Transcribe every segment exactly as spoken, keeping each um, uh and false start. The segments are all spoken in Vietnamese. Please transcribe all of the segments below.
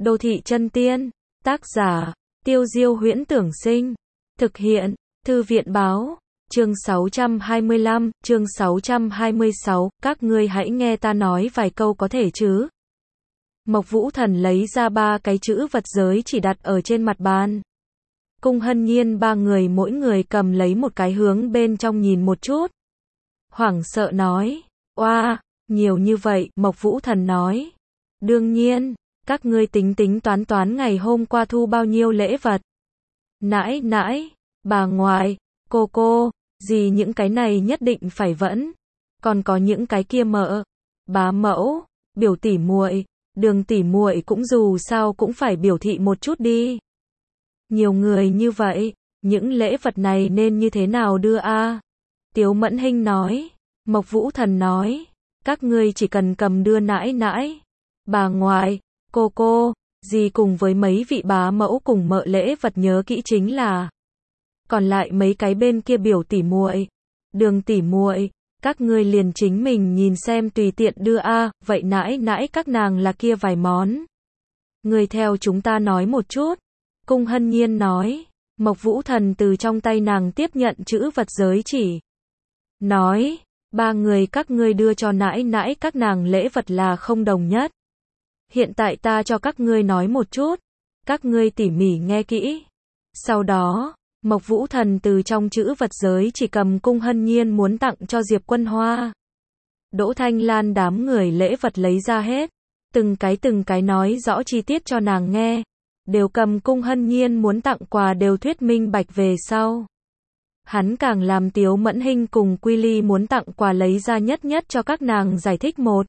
Đô thị chân tiên. Tác giả, Tiêu Diêu Huyễn Tưởng Sinh. Thực hiện, Thư viện Báo. Chương sáu trăm hai mươi lăm, chương sáu trăm hai mươi sáu, các ngươi hãy nghe ta nói vài câu có thể chứ. Mộc Vũ Thần lấy ra ba cái chữ vật giới chỉ đặt ở trên mặt bàn. Cung Hân Nhiên ba người mỗi người cầm lấy một cái hướng bên trong nhìn một chút. Hoảng sợ nói, oa, nhiều như vậy, Mộc Vũ Thần nói. Đương nhiên, các ngươi tính tính toán toán ngày hôm qua thu bao nhiêu lễ vật. Nãi nãi, bà ngoại, cô cô, gì những cái này nhất định phải vẫn. Còn có những cái kia mợ, bá mẫu, biểu tỷ muội, Đường tỷ muội cũng dù sao cũng phải biểu thị một chút đi. Nhiều người như vậy, những lễ vật này nên như thế nào đưa a? Tiếu Mẫn Hinh nói. Mộc Vũ Thần nói, các ngươi chỉ cần cầm đưa nãi nãi, bà ngoại, cô cô, gì cùng với mấy vị bá mẫu cùng mợ lễ vật nhớ kỹ chính là. Còn lại mấy cái bên kia biểu tỷ muội, Đường tỷ muội, các ngươi liền chính mình nhìn xem tùy tiện đưa a, vậy nãi nãi các nàng là kia vài món. Người theo chúng ta nói một chút. Cung Hân Nhiên nói. Mộc Vũ Thần từ trong tay nàng tiếp nhận chữ vật giới chỉ. Nói, ba người các ngươi đưa cho nãi nãi các nàng lễ vật là không đồng nhất. Hiện tại ta cho các ngươi nói một chút. Các ngươi tỉ mỉ nghe kỹ. Sau đó, Mộc Vũ Thần từ trong chữ vật giới chỉ cầm Cung Hân Nhiên muốn tặng cho Diệp Quân Hoa. Đỗ Thanh Lan đám người lễ vật lấy ra hết. Từng cái từng cái nói rõ chi tiết cho nàng nghe. Đều cầm Cung Hân Nhiên muốn tặng quà đều thuyết minh bạch về sau. Hắn càng làm Tiếu Mẫn Hinh cùng Quy Ly muốn tặng quà lấy ra nhất nhất cho các nàng giải thích một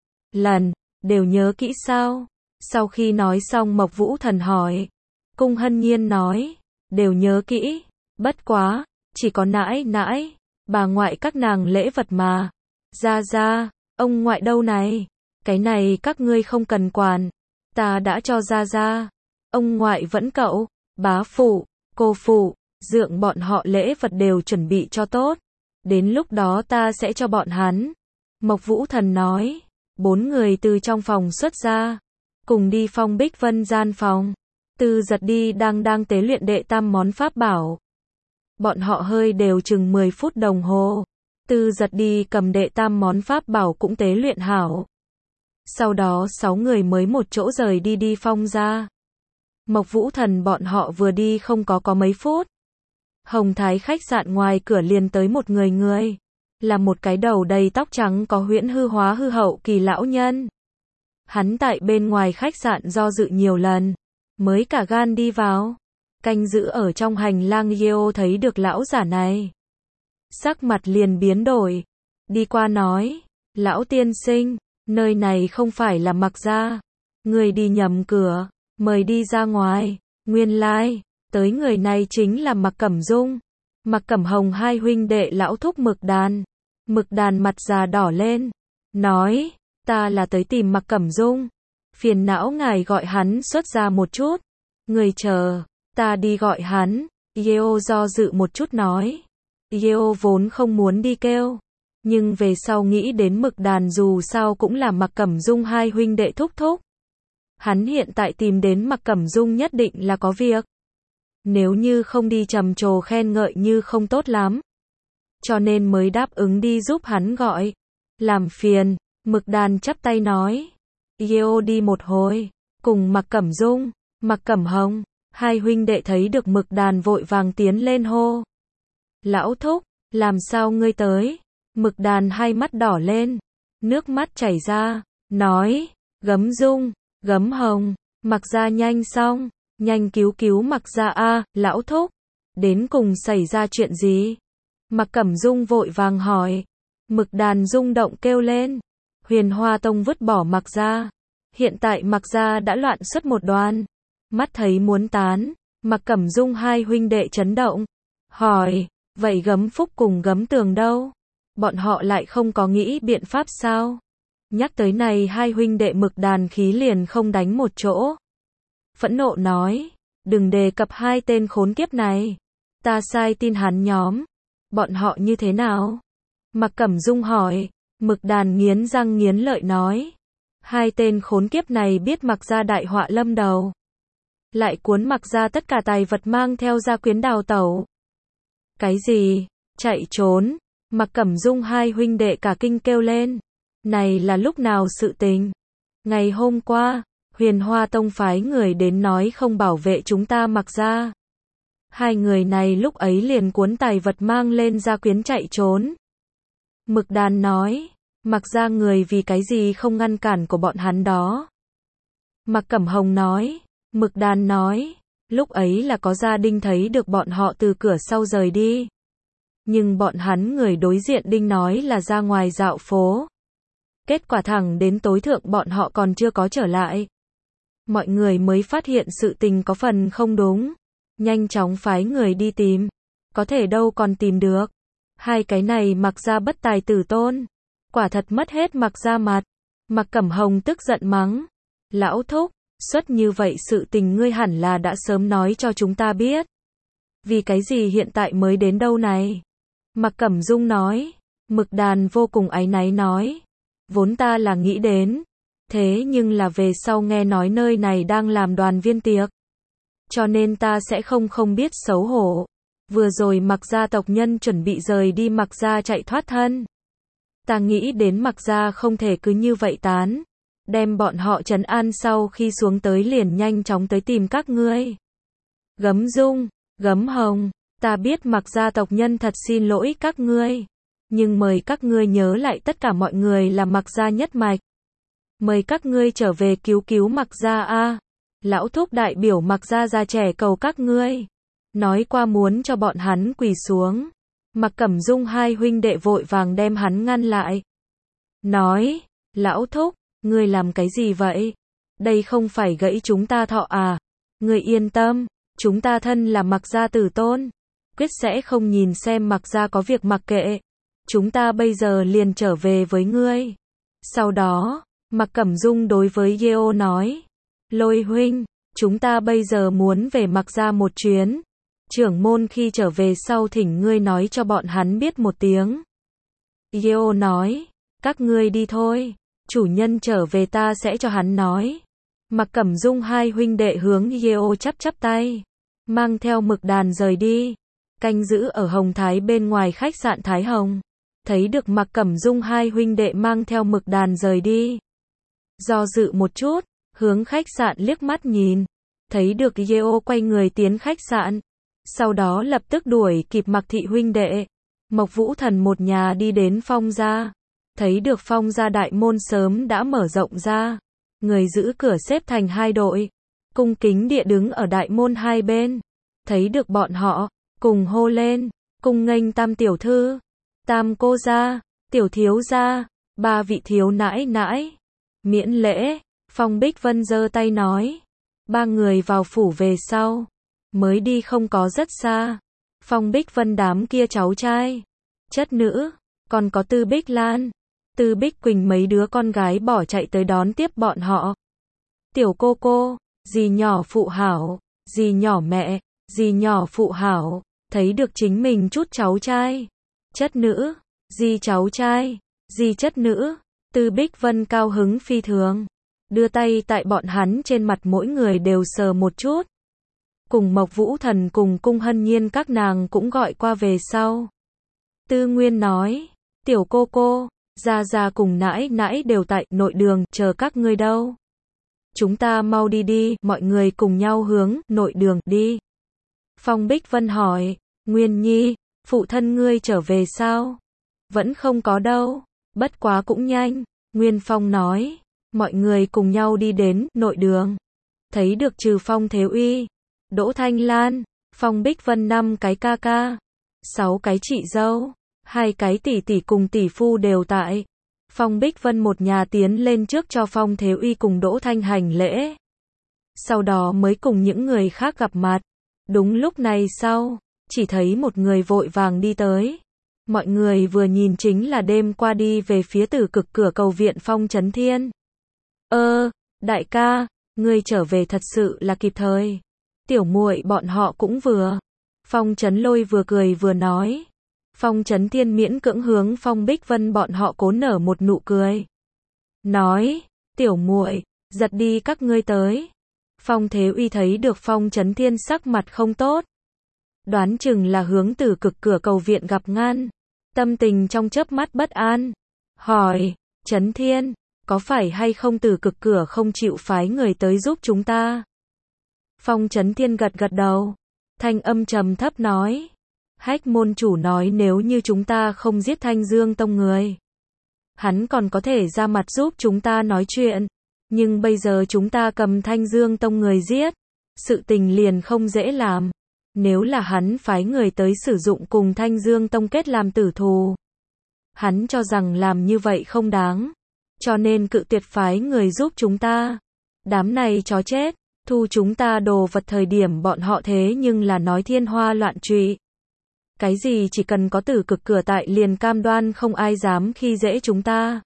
lần, đều nhớ kỹ sao? Sau khi nói xong Mộc Vũ Thần hỏi. Cung Hân Nhiên nói, đều nhớ kỹ, bất quá, chỉ có nãi nãi, bà ngoại các nàng lễ vật mà. Ra ra, ông ngoại đâu này? Cái này các ngươi không cần quản, ta đã cho ra ra. Ông ngoại vẫn cậu, bá phụ, cô phụ, dượng bọn họ lễ vật đều chuẩn bị cho tốt. Đến lúc đó ta sẽ cho bọn hắn. Mộc Vũ Thần nói. Bốn người từ trong phòng xuất ra. Cùng đi Phong Bích Vân gian phòng. Tư Giật đi đang đang tế luyện đệ tam món pháp bảo. Bọn họ hơi đều chừng mười phút đồng hồ. Tư Giật đi cầm đệ tam món pháp bảo cũng tế luyện hảo. Sau đó sáu người mới một chỗ rời đi đi Phong ra. Mộc Vũ Thần bọn họ vừa đi không có có mấy phút. Hồng Thái khách sạn ngoài cửa liền tới một người người. Là một cái đầu đầy tóc trắng có huyễn hư hóa hư hậu kỳ lão nhân. Hắn tại bên ngoài khách sạn do dự nhiều lần. Mới cả gan đi vào. Canh giữ ở trong hành lang Yeo thấy được lão giả này. Sắc mặt liền biến đổi. Đi qua nói. Lão tiên sinh, nơi này không phải là Mặc gia. Người đi nhầm cửa. Mời đi ra ngoài. Nguyên lai, like, tới người này chính là Mặc Cẩm Dung. Mặc Cẩm Hồng hai huynh đệ lão thúc Mực Đàn. Mực Đàn mặt già đỏ lên. Nói, ta là tới tìm Mặc Cẩm Dung. Phiền não ngài gọi hắn xuất ra một chút. Người chờ, ta đi gọi hắn. Yeo do dự một chút nói. Yeo vốn không muốn đi kêu. Nhưng về sau nghĩ đến Mực Đàn dù sao cũng là Mặc Cẩm Dung hai huynh đệ thúc thúc. Hắn hiện tại tìm đến Mặc Cẩm Dung nhất định là có việc. Nếu như không đi trầm trồ khen ngợi như không tốt lắm. Cho nên mới đáp ứng đi giúp hắn gọi. Làm phiền, Mực Đàn chắp tay nói. Yeo đi một hồi, cùng Mặc Cẩm Dung, Mặc Cẩm Hồng, hai huynh đệ thấy được Mực Đàn vội vàng tiến lên hô. Lão thúc, làm sao ngươi tới? Mực Đàn hai mắt đỏ lên, nước mắt chảy ra, nói, Gấm Dung, Gấm Hồng, Mặc gia nhanh xong, nhanh cứu cứu Mặc gia a, lão thúc, đến cùng xảy ra chuyện gì? Mặc Cẩm Dung vội vàng hỏi. Mực Đàn rung động kêu lên. Huyền Hoa Tông vứt bỏ Mặc gia. Hiện tại Mặc gia đã loạn xuất một đoàn. Mắt thấy muốn tán. Mặc Cẩm Dung hai huynh đệ chấn động. Hỏi, vậy Gấm Phúc cùng Gấm Tường đâu? Bọn họ lại không có nghĩ biện pháp sao? Nhắc tới này hai huynh đệ Mực Đàn khí liền không đánh một chỗ. Phẫn nộ nói, đừng đề cập hai tên khốn kiếp này. Ta sai tin hắn nhóm. Bọn họ như thế nào? Mặc Cẩm Dung hỏi. Mực Đàn nghiến răng nghiến lợi nói. Hai tên khốn kiếp này biết Mặc Gia đại họa lâm đầu, lại cuốn Mặc Gia tất cả tài vật mang theo Gia Quyến đào tẩu. Cái gì? Chạy trốn? Mặc Cẩm Dung hai huynh đệ cả kinh kêu lên. Này là lúc nào sự tình? Ngày hôm qua, Huyền Hoa Tông phái người đến nói không bảo vệ chúng ta Mặc Gia. Hai người này lúc ấy liền cuốn tài vật mang lên Gia Quyến chạy trốn. Mực Đàn nói, Mặc Gia người vì cái gì không ngăn cản của bọn hắn đó. Mặc Cẩm Hồng nói, Mực Đàn nói, lúc ấy là có gia đình thấy được bọn họ từ cửa sau rời đi. Nhưng bọn hắn người đối diện đinh nói là ra ngoài dạo phố. Kết quả thẳng đến tối thượng bọn họ còn chưa có trở lại. Mọi người mới phát hiện sự tình có phần không đúng. Nhanh chóng phái người đi tìm. Có thể đâu còn tìm được. Hai cái này Mặc Gia bất tài tử tôn. Quả thật mất hết Mặc Gia mặt. Mặc Cẩm Hồng tức giận mắng. Lão thúc, suất như vậy sự tình ngươi hẳn là đã sớm nói cho chúng ta biết. Vì cái gì hiện tại mới đến đâu này? Mặc Cẩm Dung nói. Mực Đàn vô cùng áy náy nói. Vốn ta là nghĩ đến. Thế nhưng là về sau nghe nói nơi này đang làm đoàn viên tiệc. Cho nên ta sẽ không không biết xấu hổ. Vừa rồi Mặc Gia tộc nhân chuẩn bị rời đi Mặc Gia chạy thoát thân. Ta nghĩ đến Mặc Gia không thể cứ như vậy tán. Đem bọn họ trấn an sau khi xuống tới liền nhanh chóng tới tìm các ngươi. Gấm Dung, Gấm Hồng, ta biết Mặc Gia tộc nhân thật xin lỗi các ngươi. Nhưng mời các ngươi nhớ lại tất cả mọi người là Mặc Gia nhất mạch. Mời các ngươi trở về cứu cứu Mặc Gia a. Lão thúc đại biểu Mặc Gia già trẻ cầu các ngươi. Nói qua muốn cho bọn hắn quỳ xuống. Mặc Cẩm Dung hai huynh đệ vội vàng đem hắn ngăn lại. Nói, lão thúc, ngươi làm cái gì vậy? Đây không phải gãy chúng ta thọ à? Ngươi yên tâm, chúng ta thân là Mặc Gia tử tôn. Quyết sẽ không nhìn xem Mặc Gia có việc mặc kệ. Chúng ta bây giờ liền trở về với ngươi. Sau đó, Mặc Cẩm Dung đối với Yeo nói. Lôi huynh, chúng ta bây giờ muốn về Mặc Gia một chuyến. Trưởng môn khi trở về sau thỉnh ngươi nói cho bọn hắn biết một tiếng. Yeo nói, các ngươi đi thôi, chủ nhân trở về ta sẽ cho hắn nói. Mặc Cẩm Dung hai huynh đệ hướng Yeo chắp chắp tay, mang theo Mực Đàn rời đi, canh giữ ở Hồng Thái bên ngoài khách sạn Thái Hồng. Thấy được Mặc Cẩm Dung hai huynh đệ mang theo Mực Đàn rời đi. Do dự một chút, hướng khách sạn liếc mắt nhìn, thấy được Yeo quay người tiến khách sạn. Sau đó lập tức đuổi kịp Mặc thị huynh đệ. Mộc Vũ Thần một nhà đi đến Phong gia. Thấy được Phong gia đại môn sớm đã mở rộng ra. Người giữ cửa xếp thành hai đội. Cung kính địa đứng ở đại môn hai bên. Thấy được bọn họ, cùng hô lên. Cung nghênh Tam tiểu thư, Tam cô gia, Tiểu thiếu gia, ba vị thiếu nãi nãi. Miễn lễ, Phong Bích Vân giơ tay nói. Ba người vào phủ về sau. Mới đi không có rất xa. Phong Bích Vân đám kia cháu trai, chất nữ, còn có Tư Bích Lan, Tư Bích Quỳnh mấy đứa con gái bỏ chạy tới đón tiếp bọn họ. Tiểu cô cô, dì nhỏ phụ hảo, dì nhỏ mẹ, dì nhỏ phụ hảo, thấy được chính mình chút cháu trai, chất nữ, dì cháu trai, dì chất nữ, Tư Bích Vân cao hứng phi thường, đưa tay tại bọn hắn trên mặt mỗi người đều sờ một chút. Cùng Mộc Vũ Thần cùng Cung Hân Nhiên các nàng cũng gọi qua về sau. Tư Nguyên nói, tiểu cô cô, gia gia cùng nãi nãi đều tại nội đường chờ các ngươi đâu. Chúng ta mau đi đi, mọi người cùng nhau hướng nội đường đi. Phong Bích Vân hỏi, Nguyên Nhi, phụ thân ngươi trở về sao? Vẫn không có đâu, bất quá cũng nhanh. Nguyên Phong nói, mọi người cùng nhau đi đến nội đường. Thấy được trừ Phong Thế Uy, Đỗ Thanh Lan, Phong Bích Vân năm cái ca ca, sáu cái chị dâu, hai cái tỷ tỷ cùng tỷ phu đều tại. Phong Bích Vân một nhà tiến lên trước cho Phong Thế Uy cùng Đỗ Thanh hành lễ. Sau đó mới cùng những người khác gặp mặt. Đúng lúc này sau, chỉ thấy một người vội vàng đi tới. Mọi người vừa nhìn chính là đêm qua đi về phía Tử Cực cửa cầu viện Phong Chấn Thiên. Ơ, đại ca, ngươi trở về thật sự là kịp thời. Tiểu muội bọn họ cũng vừa. Phong Chấn Lôi vừa cười vừa nói. Phong Chấn Thiên miễn cưỡng hướng Phong Bích Vân bọn họ cố nở một nụ cười. Nói, tiểu muội, giật đi các ngươi tới. Phong Thế Uy thấy được Phong Chấn Thiên sắc mặt không tốt. Đoán chừng là hướng Tử Cực cửa cầu viện gặp ngăn. Tâm tình trong chớp mắt bất an. Hỏi, Chấn Thiên, có phải hay không Tử Cực cửa không chịu phái người tới giúp chúng ta? Phong Chấn Thiên gật gật đầu. Thanh âm trầm thấp nói. Hách môn chủ nói nếu như chúng ta không giết Thanh Dương Tông người, hắn còn có thể ra mặt giúp chúng ta nói chuyện. Nhưng bây giờ chúng ta cầm Thanh Dương Tông người giết, sự tình liền không dễ làm. Nếu là hắn phái người tới sử dụng cùng Thanh Dương Tông kết làm tử thù, hắn cho rằng làm như vậy không đáng, cho nên cự tuyệt phái người giúp chúng ta. Đám này chó chết, thu chúng ta đồ vật thời điểm bọn họ thế nhưng là nói thiên hoa loạn trụy. Cái gì chỉ cần có Tử Cực cửa tại liền cam đoan không ai dám khi dễ chúng ta.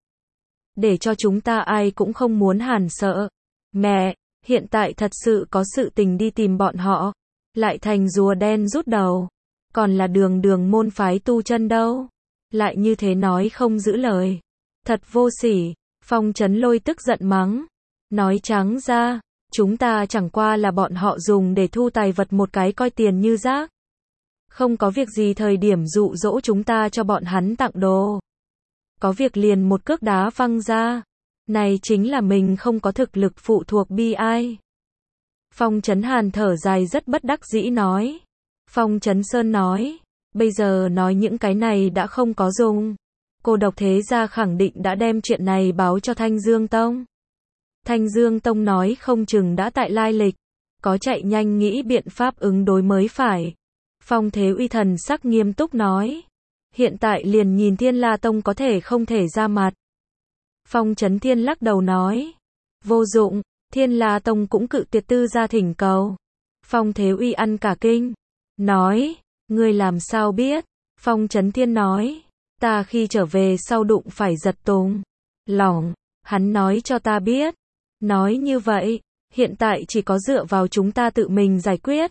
Để cho chúng ta ai cũng không muốn hàn sợ. Mẹ, hiện tại thật sự có sự tình đi tìm bọn họ, lại thành rùa đen rút đầu. Còn là đường đường môn phái tu chân đâu. Lại như thế nói không giữ lời. Thật vô sỉ. Phong Chấn Lôi tức giận mắng. Nói trắng ra, chúng ta chẳng qua là bọn họ dùng để thu tài vật một cái coi tiền như rác. Không có việc gì thời điểm dụ dỗ chúng ta cho bọn hắn tặng đồ. Có việc liền một cước đá văng ra. Này chính là mình không có thực lực phụ thuộc bi ai. Phong Chấn Hàn thở dài rất bất đắc dĩ nói. Phong Chấn Sơn nói. Bây giờ nói những cái này đã không có dùng. Cô độc thế gia khẳng định đã đem chuyện này báo cho Thanh Dương Tông. Thanh Dương Tông nói không chừng đã tại lai lịch. Có chạy nhanh nghĩ biện pháp ứng đối mới phải. Phong Thế Uy thần sắc nghiêm túc nói. Hiện tại liền nhìn Thiên La Tông có thể không thể ra mặt. Phong Chấn Thiên lắc đầu nói. Vô dụng, Thiên La Tông cũng cự tuyệt tư gia thỉnh cầu. Phong Thế Uy ăn cả kinh. Nói, ngươi làm sao biết? Phong Chấn Thiên nói. Ta khi trở về sau đụng phải Giật Tùng. Lỏng, hắn nói cho ta biết. Nói như vậy, hiện tại chỉ có dựa vào chúng ta tự mình giải quyết.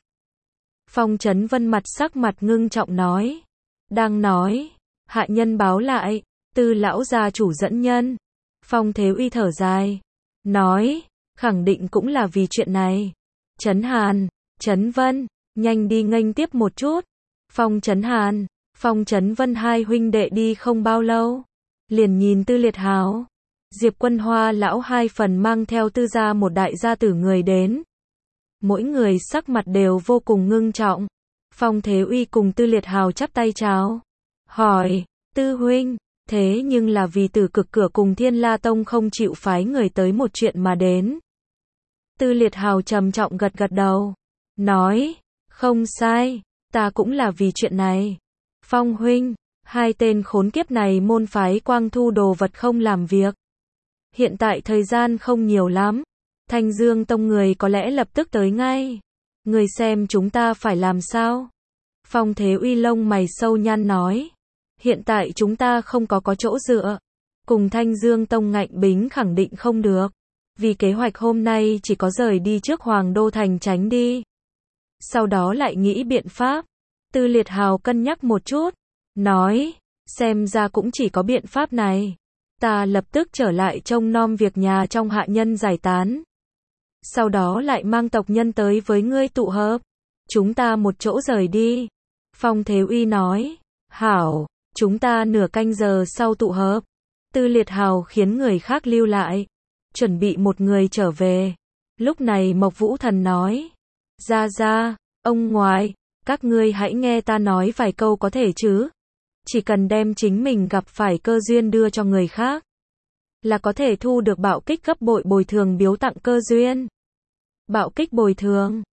Phong Chấn Vân mặt sắc mặt ngưng trọng nói. Đang nói, hạ nhân báo lại, Tư lão gia chủ dẫn nhân. Phong Thế Uy thở dài. Nói, khẳng định cũng là vì chuyện này. Chấn Hàn, Chấn Vân, nhanh đi nghênh tiếp một chút. Phong Chấn Hàn, Phong Chấn Vân hai huynh đệ đi không bao lâu. Liền nhìn Tư Liệt Hào, Diệp Quân Hoa lão hai phần mang theo Tư gia một đại gia tử người đến. Mỗi người sắc mặt đều vô cùng ngưng trọng. Phong Thế Uy cùng Tư Liệt Hào chắp tay chào. Hỏi, Tư huynh, thế nhưng là vì Tử Cực cửa cùng Thiên La Tông không chịu phái người tới một chuyện mà đến. Tư Liệt Hào trầm trọng gật gật đầu. Nói, không sai, ta cũng là vì chuyện này. Phong huynh, hai tên khốn kiếp này môn phái Quang thu đồ vật không làm việc. Hiện tại thời gian không nhiều lắm. Thanh Dương Tông người có lẽ lập tức tới ngay. Người xem chúng ta phải làm sao? Phong Thế Uy lông mày sâu nhăn nói. Hiện tại chúng ta không có có chỗ dựa. Cùng Thanh Dương Tông ngạnh bính khẳng định không được. Vì kế hoạch hôm nay chỉ có rời đi trước Hoàng Đô Thành tránh đi. Sau đó lại nghĩ biện pháp. Tư Liệt Hào cân nhắc một chút. Nói, xem ra cũng chỉ có biện pháp này. Ta lập tức trở lại trông nom việc nhà trong hạ nhân giải tán. Sau đó lại mang tộc nhân tới với ngươi tụ hợp. Chúng ta một chỗ rời đi. Phong Thế Uy nói. Hảo, chúng ta nửa canh giờ sau tụ hợp. Tư Liệt Hào khiến người khác lưu lại. Chuẩn bị một người trở về. Lúc này Mộc Vũ Thần nói. Ra ra, ông ngoại, các ngươi hãy nghe ta nói vài câu có thể chứ. Chỉ cần đem chính mình gặp phải cơ duyên đưa cho người khác. Là có thể thu được bạo kích gấp bội bồi thường biếu tặng cơ duyên. Bạo kích bồi thường.